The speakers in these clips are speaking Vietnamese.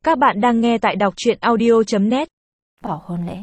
Các bạn đang nghe tại đọc truyện audio.net. Bỏ hôn lễ.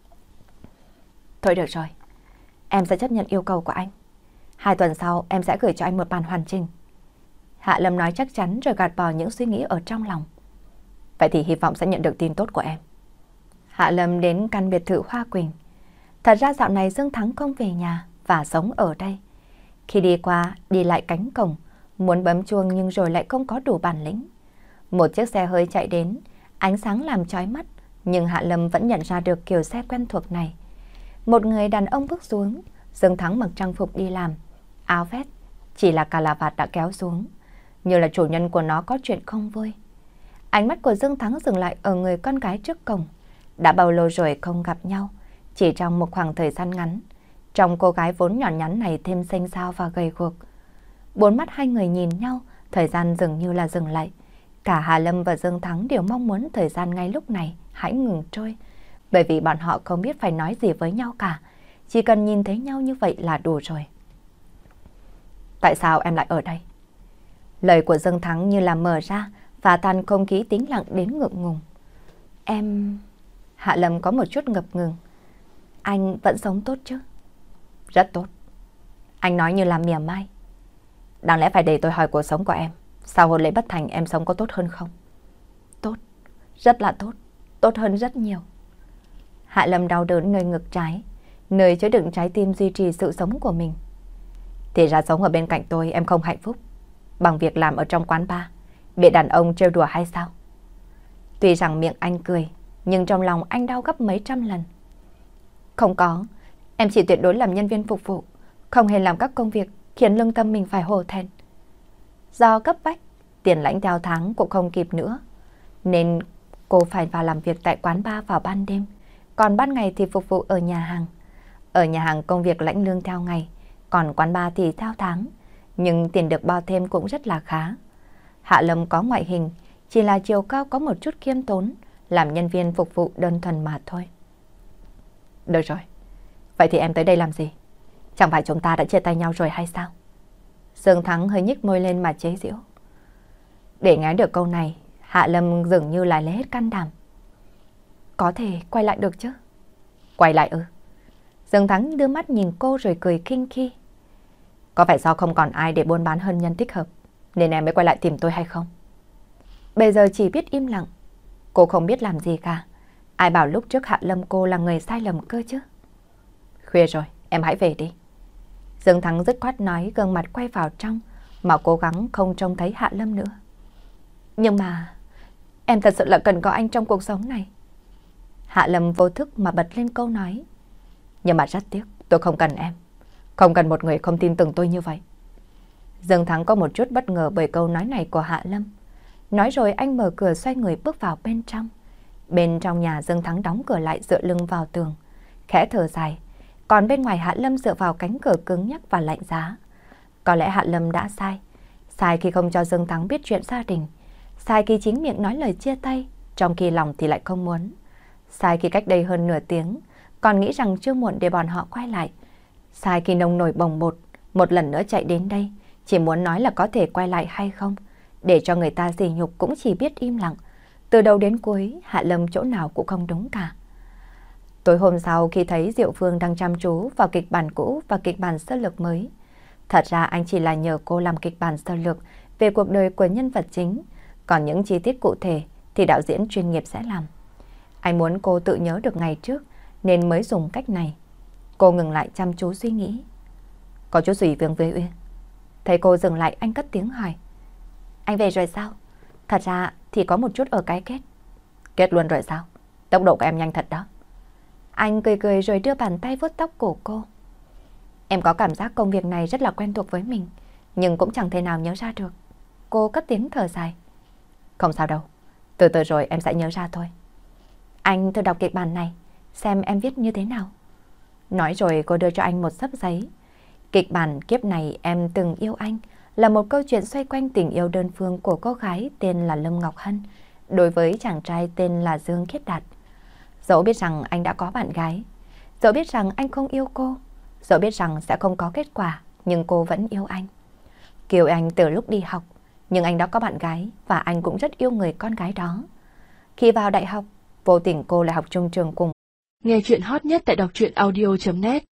Thôi được rồi, em sẽ chấp nhận yêu cầu của anh. 2 tuần sau em sẽ gửi cho anh một bản hoàn chỉnh. Hạ Lâm nói chắc chắn rồi gạt bỏ những suy nghĩ ở trong lòng. Vậy thì hy vọng sẽ nhận được tin tốt của em. Hạ Lâm đến căn biệt thự Hoa Quỳnh. Thật ra dạo này Dương Thắng không về nhà và sống ở đây. Khi đi qua, đi lại cánh cổng, muốn bấm chuông nhưng rồi lại không có đủ bản lĩnh. Một chiếc xe hơi chạy đến, ánh sáng làm chói mắt, nhưng Hạ Lâm vẫn nhận ra được kiểu xe quen thuộc này. Một người đàn ông bước xuống, Dương Thắng mặc trang phục đi làm, áo vest, chỉ là cà la vạt đã kéo xuống, như là chủ nhân của nó có chuyện không vui. Ánh mắt của Dương Thắng dừng lại ở người con gái trước cổng. Đã bao lâu rồi không gặp nhau, chỉ trong một khoảng thời gian ngắn, trong cô gái vốn nhỏ nhắn này thêm xinh xao và gầy guộc. Bốn mắt hai người nhìn nhau, thời gian dường như là dừng lại. Cả Hạ Lâm và Dương Thắng đều mong muốn thời gian ngay lúc này hãy ngừng trôi, bởi vì bọn họ không biết phải nói gì với nhau cả, chỉ cần nhìn thấy nhau như vậy là đủ rồi. Tại sao em lại ở đây? Lời của Dương Thắng như là mở ra và tan không khí tĩnh lặng đến ngượng ngùng. Em... Hạ Lâm có một chút ngập ngừng. Anh vẫn sống tốt chứ? Rất tốt. Anh nói như là mỉa mai. Đáng lẽ phải để tôi hỏi cuộc sống của em. Sau hôn lễ bất thành em sống có tốt hơn không? Tốt, rất là tốt, tốt hơn rất nhiều. Hạ Lâm đau đớn nơi ngực trái, nơi chứa đựng trái tim duy trì sự sống của mình. Thì ra sống ở bên cạnh tôi em không hạnh phúc, bằng việc làm ở trong quán bar, bị đàn ông trêu đùa hay sao? Tuy rằng miệng anh cười, nhưng trong lòng anh đau gấp mấy trăm lần. Không có, em chỉ tuyệt đối làm nhân viên phục vụ, không hề làm các công việc khiến lương tâm mình phải hổ thẹn. Do cấp bách, tiền lãnh theo tháng cũng không kịp nữa, nên cô phải vào làm việc tại quán bar vào ban đêm, còn ban ngày thì phục vụ ở nhà hàng. Ở nhà hàng công việc lãnh lương theo ngày, còn quán bar thì theo tháng, nhưng tiền được bao thêm cũng rất là khá. Hạ Lâm có ngoại hình, chỉ là chiều cao có một chút khiêm tốn, làm nhân viên phục vụ đơn thuần mà thôi. Được rồi, vậy thì em tới đây làm gì? Chẳng phải chúng ta đã chia tay nhau rồi hay sao? Dương Thắng hơi nhếch môi lên mà chế giễu. Để nghe được câu này, Hạ Lâm dường như lại lấy hết can đảm. Có thể quay lại được chứ? Quay lại ư? Dương Thắng đưa mắt nhìn cô rồi cười khinh khi. Có phải do không còn ai để buôn bán hôn nhân thích hợp nên em mới quay lại tìm tôi hay không? Bây giờ chỉ biết im lặng. Cô không biết làm gì cả. Ai bảo lúc trước Hạ Lâm cô là người sai lầm cơ chứ? Khuya rồi, em hãy về đi. Dương Thắng dứt khoát nói, gương mặt quay vào trong mà cố gắng không trông thấy Hạ Lâm nữa. Nhưng mà em thật sự là cần có anh trong cuộc sống này. Hạ Lâm vô thức mà bật lên câu nói. Nhưng mà rất tiếc, tôi không cần em. Không cần một người không tin tưởng tôi như vậy. Dương Thắng có một chút bất ngờ bởi câu nói này của Hạ Lâm. Nói rồi anh mở cửa xoay người bước vào bên trong. Bên trong nhà Dương Thắng đóng cửa lại dựa lưng vào tường, khẽ thở dài. Còn bên ngoài Hạ Lâm dựa vào cánh cửa cứng nhắc và lạnh giá. Có lẽ Hạ Lâm đã sai. Sai khi không cho Dương Thắng biết chuyện gia đình. Sai khi chính miệng nói lời chia tay, trong khi lòng thì lại không muốn. Sai khi cách đây hơn nửa tiếng, còn nghĩ rằng chưa muộn để bọn họ quay lại. Sai khi nông nổi bồng bột, một lần nữa chạy đến đây, chỉ muốn nói là có thể quay lại hay không. Để cho người ta sỉ nhục cũng chỉ biết im lặng. Từ đầu đến cuối, Hạ Lâm chỗ nào cũng không đúng cả. Tối hôm sau khi thấy Diệu Phương đang chăm chú vào kịch bản cũ và kịch bản sơ lược mới. Thật ra anh chỉ là nhờ cô làm kịch bản sơ lược về cuộc đời của nhân vật chính, còn những chi tiết cụ thể thì đạo diễn chuyên nghiệp sẽ làm. Anh muốn cô tự nhớ được ngày trước nên mới dùng cách này. Cô ngừng lại chăm chú suy nghĩ. Có chút gì Vương Vê Uyên? Thấy cô dừng lại anh cất tiếng hỏi. Anh về rồi sao? Thật ra thì có một chút ở cái kết. Kết luôn rồi sao? Tốc độ của em nhanh thật đó. Anh cười cười rồi đưa bàn tay vuốt tóc cổ cô. Em có cảm giác công việc này rất là quen thuộc với mình, nhưng cũng chẳng thể nào nhớ ra được. Cô cất tiếng thở dài. Không sao đâu, từ từ rồi em sẽ nhớ ra thôi. Anh thử đọc kịch bản này, xem em viết như thế nào. Nói rồi cô đưa cho anh một xấp giấy. Kịch bản Kiếp Này Em Từng Yêu Anh là một câu chuyện xoay quanh tình yêu đơn phương của cô gái tên là Lâm Ngọc Hân đối với chàng trai tên là Dương Khiết Đạt. Dẫu biết rằng anh đã có bạn gái, dẫu biết rằng anh không yêu cô, dẫu biết rằng sẽ không có kết quả, nhưng cô vẫn yêu anh. Kiều anh từ lúc đi học, nhưng anh đã có bạn gái và anh cũng rất yêu người con gái đó. Khi vào đại học, vô tình cô lại học chung trường cùng. Nghe chuyện hot nhất tại đọc truyện audio.net